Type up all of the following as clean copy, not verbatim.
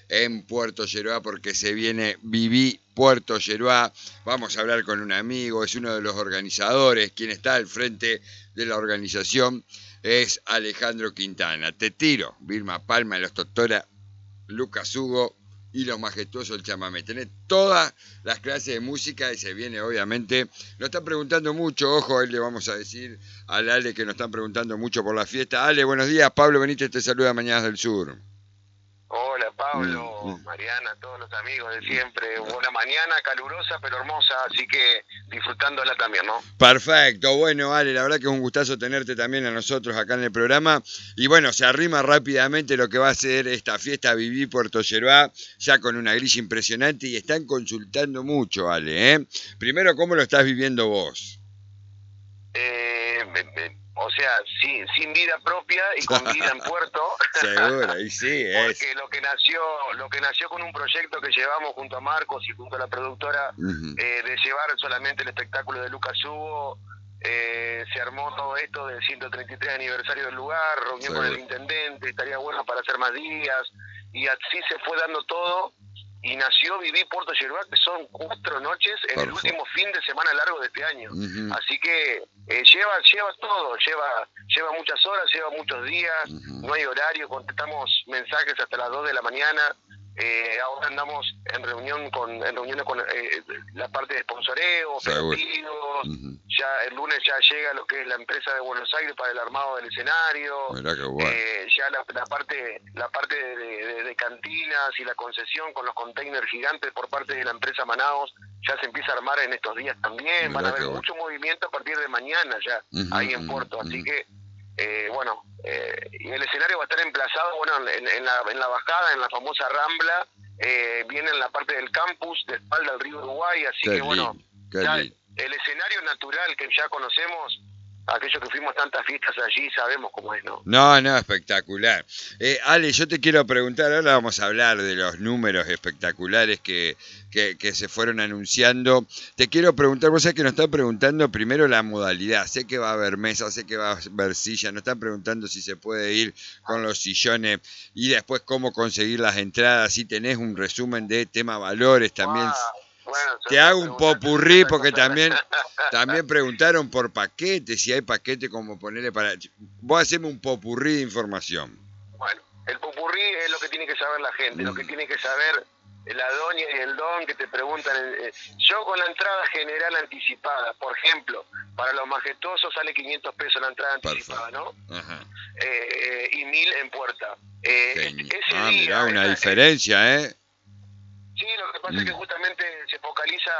en Puerto Yeruá, porque se viene Viví Puerto Yeruá. Vamos a hablar con un amigo, es uno de los organizadores, quien está al frente de la organización es Alejandro Quintana. Te tiro, Vilma Palma, Los Totora, Lucas Hugo y Los Majestuosos el Chamamé. Tenés todas las clases de música y se viene, obviamente. Nos están preguntando mucho, ojo, ahí le vamos a decir al Ale que nos están preguntando mucho por la fiesta. Ale, buenos días. Pablo Benítez te saluda, Mañanas del Sur. Hola Pablo, Mariana, todos los amigos de siempre. Una mañana calurosa pero hermosa, así que disfrutándola también, ¿no? Perfecto, bueno Ale, la verdad que es un gustazo tenerte también a nosotros acá en el programa. Y bueno, se arrima rápidamente lo que va a ser esta fiesta Viví Puerto Yeruá, ya con una grilla impresionante y están consultando mucho, Ale, ¿eh? Primero, ¿cómo lo estás viviendo vos? O sea, sin vida propia y con vida en puerto. Seguro, y sí, es. Porque lo que nació con un proyecto que llevamos junto a Marcos y junto a la productora, de llevar solamente el espectáculo de Lucas Hugo, se armó todo esto del 133 aniversario del lugar, reunión con el intendente, estaría bueno para hacer más días, y así se fue dando todo. Y nació Viví Puerto Yeruá, que son 4 noches en el último fin de semana largo de este año. Así que lleva todo, lleva muchas horas, lleva muchos días, no hay horario, contestamos mensajes hasta las 2 de la mañana. Ahora andamos en reuniones con la parte de sponsoreo, operativos. Ya el lunes ya llega lo que es la empresa de Buenos Aires para el armado del escenario. Mirá qué bueno. Ya la parte de cantinas y la concesión con los containers gigantes por parte de la empresa Manaos ya se empieza a armar en estos días también. Van a haber mucho movimiento a partir de mañana ya ahí en Puerto, así que y el escenario va a estar emplazado en la bajada, en la famosa Rambla, viene en la parte del campus de espalda al río Uruguay, así que ya el escenario natural que ya conocemos, aquellos que fuimos tantas fiestas allí sabemos cómo es, ¿no? No, espectacular. Ale, yo te quiero preguntar, ahora vamos a hablar de los números espectaculares que se fueron anunciando. Te quiero preguntar, vos sabés que nos están preguntando primero la modalidad. Sé que va a haber mesa, sé que va a haber silla. Nos están preguntando si se puede ir con los sillones y después cómo conseguir las entradas. Si tenés un resumen de tema valores también. Bueno, te hago un popurrí porque también preguntaron por paquetes, si hay paquete como ponerle para... Vos haceme un popurrí de información. Bueno, el popurrí es lo que tiene que saber la gente, lo que tiene que saber la doña y el don que te preguntan. Yo con la entrada general anticipada, por ejemplo, para los majestuosos sale 500 pesos la entrada anticipada, ¿no? Ajá. Y 1000 en puerta. Mirá, una diferencia, ¿eh? Sí, lo que pasa es que justamente se focaliza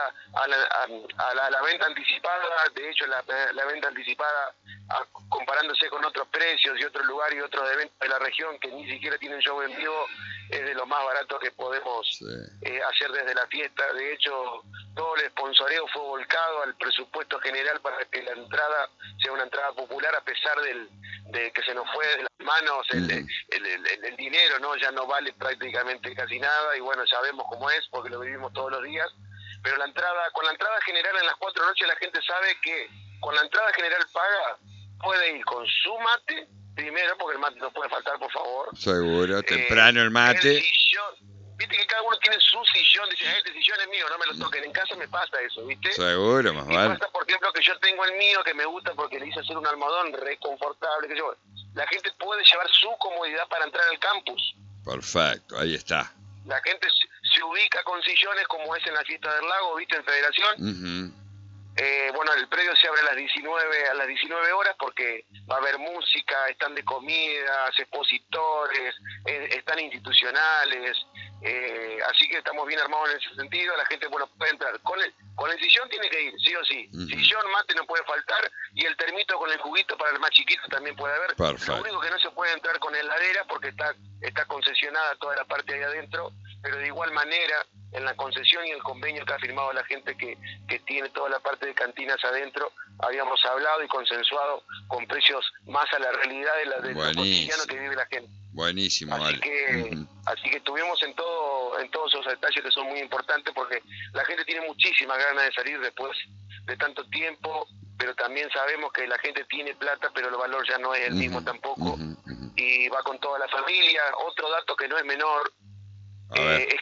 a la venta anticipada. De hecho, la venta anticipada, comparándose con otros precios y otros lugares y otros eventos de la región que ni siquiera tienen show en vivo, es de lo más barato que podemos hacer desde la fiesta. De hecho, todo el sponsoreo fue volcado al presupuesto general para que la entrada sea una entrada popular, a pesar de que se nos fue de las manos el dinero, ¿no? Ya no vale prácticamente casi nada, y bueno, sabemos cómo es porque lo vivimos todos los días. Pero con la entrada general en las 4 noches la gente sabe que con la entrada general paga, puede ir con su mate primero, porque el mate no puede faltar, por favor. Seguro, temprano el mate. El sillón, viste que cada uno tiene su sillón, dice, este sillón es mío, no me lo toquen. En casa me pasa eso, ¿viste? Seguro, más vale. Pasa, por ejemplo, que yo tengo el mío que me gusta porque le hice hacer un almohadón reconfortable, que yo. La gente puede llevar su comodidad para entrar al campus. Perfecto, ahí está. La gente se ubica con sillones como es en la fiesta del lago, ¿viste? En Federación. Bueno, el predio se abre a las 19 horas porque va a haber música, están de comidas, expositores, están institucionales, así que estamos bien armados en ese sentido. La gente, bueno, puede entrar. Con el sillón tiene que ir, sí o sí. Sillón, mate no puede faltar, y el termito con el juguito para el más chiquito también puede haber. Perfecto. Lo único que no se puede entrar con heladera porque está concesionada toda la parte ahí adentro, pero de igual manera en la concesión y el convenio que ha firmado la gente que tiene toda la parte de cantinas adentro, habíamos hablado y consensuado con precios más a la realidad de lo cotidiano que vive la gente. Buenísimo, así que estuvimos en todos esos detalles que son muy importantes, porque la gente tiene muchísimas ganas de salir después de tanto tiempo, pero también sabemos que la gente tiene plata, pero el valor ya no es el mismo tampoco, y va con toda la familia. Otro dato que no es menor,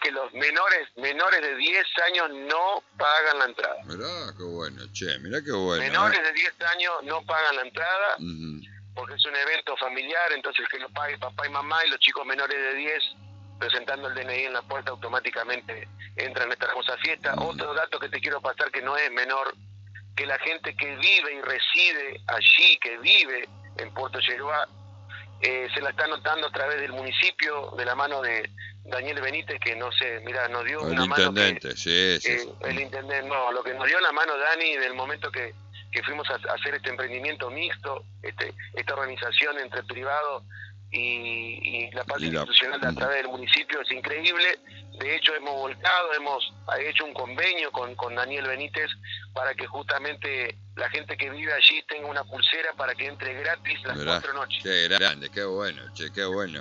que los menores de 10 años no pagan la entrada. Mirá qué bueno, che, mirá qué bueno. Menores de 10 años no pagan la entrada, Ujú. porque es un evento familiar, entonces que lo pague papá y mamá, y los chicos menores de 10 presentando el DNI en la puerta automáticamente entran a esta hermosa fiesta. Otro dato que te quiero pasar que no es menor, que la gente que vive y reside allí, que vive en Puerto Yeruá, se la está notando a través del municipio, de la mano de Daniel Benítez, que no sé, mira, nos dio El una mano intendente, que, sí. el intendente, no, lo que nos dio la mano Dani en el momento que fuimos a hacer este emprendimiento mixto, esta organización entre privado y la parte institucional a través del municipio es increíble. De hecho hemos volcado, hemos hecho un convenio con Daniel Benítez para que justamente la gente que vive allí tenga una pulsera para que entre gratis las 4 noches. Qué grande, qué bueno, che, qué bueno,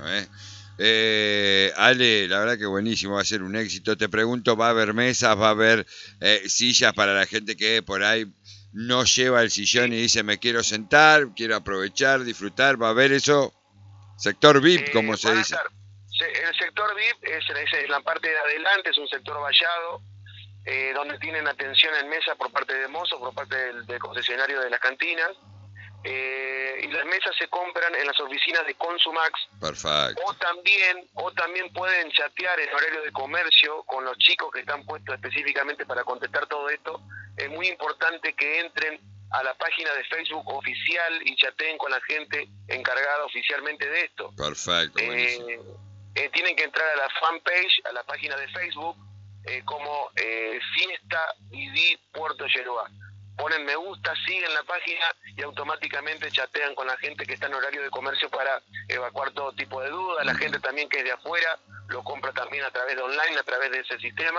Ale, la verdad que buenísimo, va a ser un éxito. Te pregunto, ¿va a haber mesas, va a haber sillas para la gente que por ahí no lleva el sillón y dice me quiero sentar, quiero aprovechar, disfrutar? ¿Va a haber eso? Sector VIP, como se dice. El sector VIP es la parte de adelante, es un sector vallado, donde tienen atención en mesa por parte de mozos, por parte del concesionario de las cantinas. Y las mesas se compran en las oficinas de Consumax. Perfecto. O también pueden chatear en horario de comercio con los chicos que están puestos específicamente para contestar todo esto. Es muy importante que entren a la página de Facebook oficial y chateen con la gente encargada oficialmente de esto. Perfecto. Tienen que entrar a la fanpage, a la página de Facebook, como Fiesta Viví Puerto Yeruá. Ponen me gusta, siguen la página y automáticamente chatean con la gente que está en horario de comercio para evacuar todo tipo de dudas. La gente también que es de afuera lo compra también a través de online, a través de ese sistema.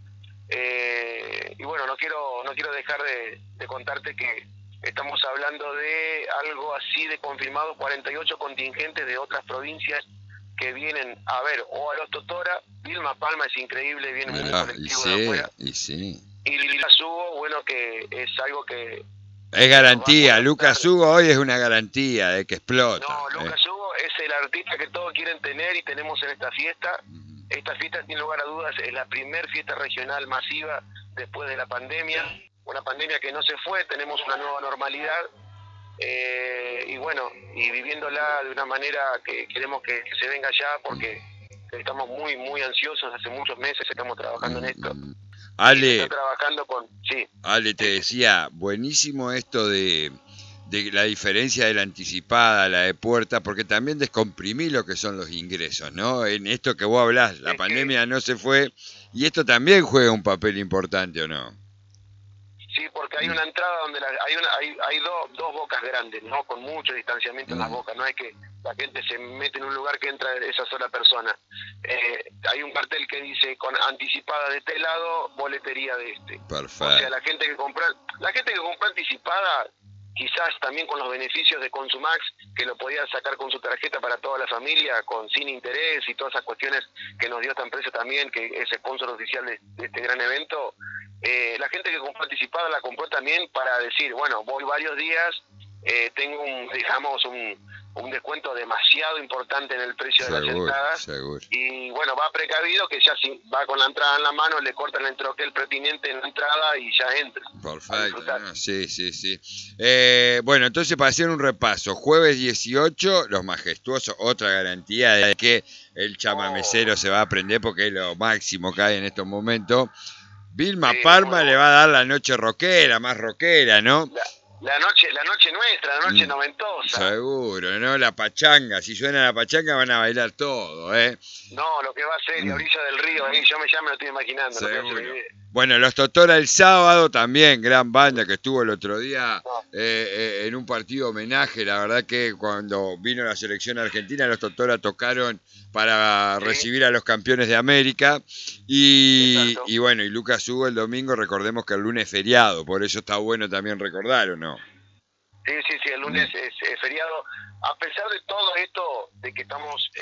Y bueno, no quiero dejar de contarte que estamos hablando de algo así de confirmado, 48 contingentes de otras provincias que vienen a ver o a los Totora. Vilma Palma es increíble, viene un colectivo de afuera. Y Lucas Hugo, bueno, que es algo que... Es garantía, Lucas Hugo hoy es una garantía de que explota. No, Lucas Hugo es el artista que todos quieren tener y tenemos en esta fiesta. Esta fiesta, sin lugar a dudas, es la primer fiesta regional masiva después de la pandemia. Una pandemia que no se fue, tenemos una nueva normalidad. Y bueno, y viviéndola de una manera que queremos que se venga ya, porque estamos muy, muy ansiosos, hace muchos meses estamos trabajando en esto. Ale, sí. Ale, te decía, buenísimo esto de la diferencia de la anticipada, la de puerta, porque también descomprimí lo que son los ingresos, ¿no? En esto que vos hablás, la pandemia no se fue, y esto también juega un papel importante, ¿o no? Sí, porque hay una entrada donde hay dos bocas grandes, ¿no? Con mucho distanciamiento en las bocas, no es que la gente se mete en un lugar que entra esa sola persona. Hay un cartel que dice con anticipada de este lado, boletería de este. Perfecto. O sea, la gente que compra anticipada, quizás también con los beneficios de Consumax, que lo podía sacar con su tarjeta para toda la familia, sin interés y todas esas cuestiones que nos dio esta empresa también, que es sponsor oficial de este gran evento. La gente que compró anticipada la compró también para decir, bueno, voy varios días, tengo un descuento demasiado importante en el precio de las entradas. Seguro. Y bueno, va precavido que ya si va con la entrada en la mano, le cortan el troquel pertinente en la entrada y ya entra. Perfecto, ¿no? Sí. Bueno, entonces para hacer un repaso, jueves 18, Los Majestuosos, otra garantía de que el chamamecero se va a aprender porque es lo máximo que hay en estos momentos. Vilma Palma le va a dar la noche rockera, más rockera, ¿no? La noche nuestra, la noche noventosa. Seguro, ¿no? La pachanga, si suena la pachanga van a bailar todo, ¿eh? No, lo que va a ser la orilla del río, ahí yo ya me lo estoy imaginando. Seguro. Bueno, los Totora el sábado también, gran banda que estuvo el otro día en un partido homenaje. La verdad que cuando vino la selección argentina, los Totora tocaron para recibir a los campeones de América. Y bueno, y Lucas Hugo el domingo, recordemos que el lunes es feriado, por eso está bueno también recordar, ¿o no? Sí, el lunes es feriado. A pesar de todo esto, de que estamos...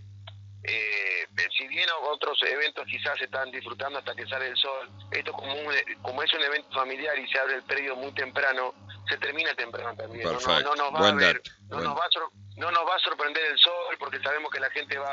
si bien otros eventos quizás se están disfrutando hasta que sale el sol, esto como es un evento familiar y se abre el predio muy temprano, se termina temprano también. No nos va a sorprender el sol, porque sabemos que la gente va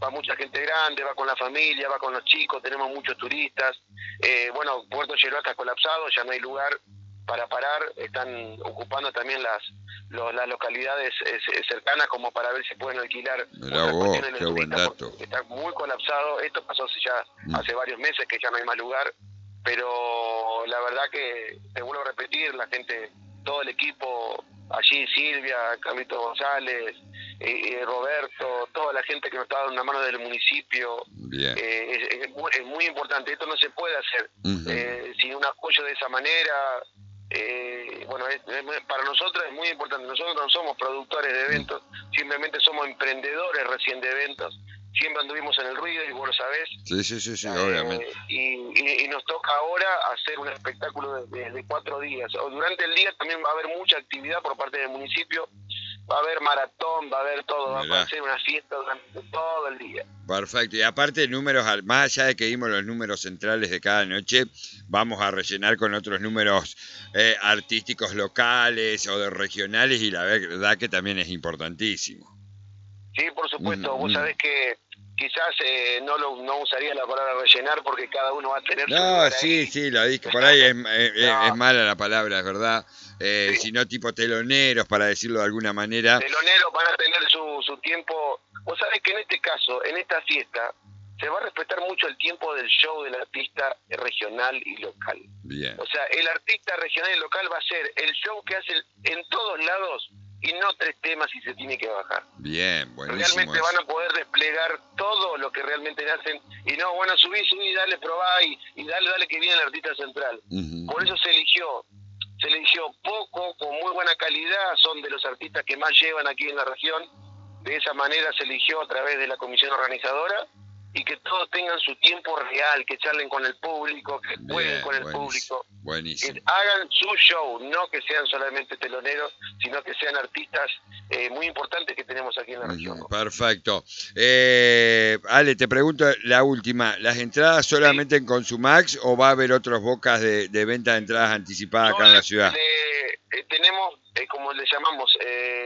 va mucha gente grande, va con la familia, va con los chicos, tenemos muchos turistas. Bueno, Puerto Lleruá está colapsado, ya no hay lugar para parar, están ocupando también las localidades cercanas como para ver si pueden alquilar. Mirá vos, qué buen dato. Está muy colapsado, esto pasó hace varios meses que ya no hay más lugar, pero la verdad que, te vuelvo a repetir, la gente, todo el equipo allí, Silvia, Camito González, Roberto, toda la gente que nos está dando una mano del municipio, es muy importante. Esto no se puede hacer sin un apoyo de esa manera. Bueno, para nosotros es muy importante. Nosotros no somos productores de eventos, simplemente somos emprendedores recién de eventos. Siempre anduvimos en el ruido y vos lo sabés. Sí, obviamente. Y nos toca ahora hacer un espectáculo de 4 días. Durante el día también va a haber mucha actividad por parte del municipio. Va a haber maratón, va a haber todo. Mirá. Va a ser una fiesta durante todo el día. Perfecto. Y aparte, números, más allá de que vimos los números centrales de cada noche, vamos a rellenar con otros números artísticos locales o de regionales, y la verdad que también es importantísimo. Sí, por supuesto. Vos sabés que quizás no usaría la palabra rellenar porque cada uno va a tener su lugar ahí. Sí, lo dije. Por ahí es mala la palabra, es verdad. Sí. Sino tipo teloneros, para decirlo de alguna manera. Teloneros van a tener su tiempo. Vos sabés que en este caso, en esta fiesta, se va a respetar mucho el tiempo del show del artista regional y local. Bien. O sea, el artista regional y local va a ser el show que hace en todos lados y no 3 temas y se tiene que bajar. Bien, buenísimo. Realmente van a poder desplegar todo lo que realmente hacen y no, bueno, subí, dale, probá y dale que viene el artista central. Por eso se eligió poco, con muy buena calidad, son de los artistas que más llevan aquí en la región. De esa manera se eligió a través de la comisión organizadora, y que todos tengan su tiempo real, que charlen con el público, que jueguen con el público, que hagan su show, no que sean solamente teloneros, sino que sean artistas muy importantes que tenemos aquí en la región. Perfecto. Ale, te pregunto la última, ¿las entradas solamente en Consumax o va a haber otros bocas de venta de entradas anticipadas acá en la ciudad? Tenemos, como le llamamos,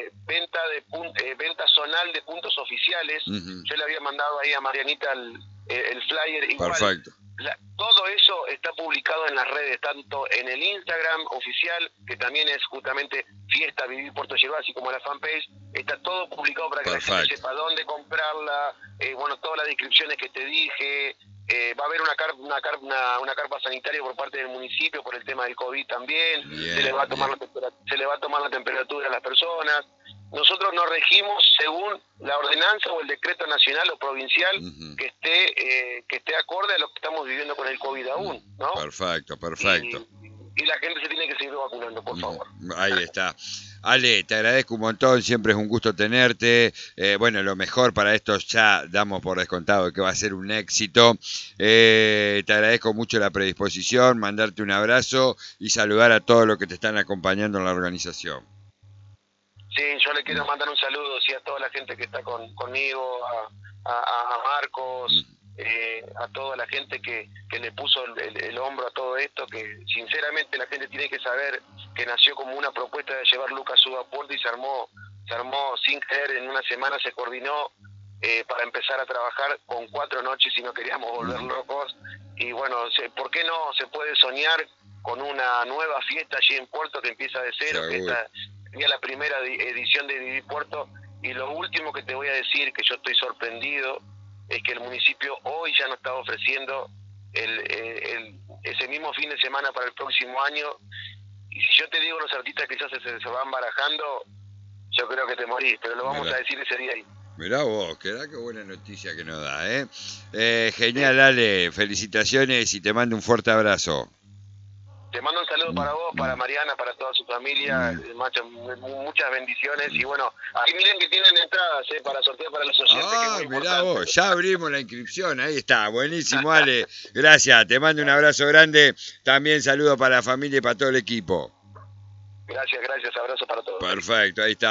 venta zonal de puntos oficiales. Yo le había mandado ahí a Marianita el flyer. Igual, perfecto. Todo eso está publicado en las redes, tanto en el Instagram oficial, que también es justamente Fiesta Vivir Puerto Lleruá, así como la fanpage. Está todo publicado para que la gente sepa dónde comprarla, bueno, todas las descripciones que te dije. Va a haber una carpa sanitaria por parte del municipio por el tema del COVID también. Se le va a tomar la temperatura a las personas. Nosotros nos regimos según la ordenanza o el decreto nacional o provincial que esté acorde a lo que estamos viviendo con el COVID aún, ¿no? Perfecto. Y la gente se tiene que seguir vacunando, por favor. Ahí está. Ale, te agradezco un montón, siempre es un gusto tenerte. Bueno, lo mejor para esto ya damos por descontado que va a ser un éxito. Te agradezco mucho la predisposición, mandarte un abrazo y saludar a todos los que te están acompañando en la organización. Sí, yo le quiero mandar un saludo a toda la gente que está conmigo, a Marcos, a toda la gente que le puso el hombro a todo esto, que sinceramente la gente tiene que saber que nació como una propuesta de llevar Lucas Uva a Puerto y se armó sin querer, en una semana se coordinó para empezar a trabajar con 4 noches y no queríamos volver locos. Y bueno, ¿por qué no se puede soñar con una nueva fiesta allí en Puerto que empieza de cero? Que esta sería la primera edición de Vivir Puerto. Y lo último que te voy a decir, que yo estoy sorprendido, es que el municipio hoy ya nos está ofreciendo ese mismo fin de semana para el próximo año. Y si yo te digo los artistas que ya se van barajando, yo creo que te morís, pero lo vamos a decir ese día ahí. Mirá vos, qué buena noticia que nos da, genial, Ale, felicitaciones y te mando un fuerte abrazo. Te mando un saludo para vos, para Mariana, para toda su familia, muchas bendiciones. Y bueno, ahí miren que tienen entradas para sortear para los oyentes. Mirá vos, ya abrimos la inscripción, ahí está, buenísimo, Ale. Gracias, te mando un abrazo grande. También saludo para la familia y para todo el equipo. Gracias, abrazo para todos. Perfecto, ahí está.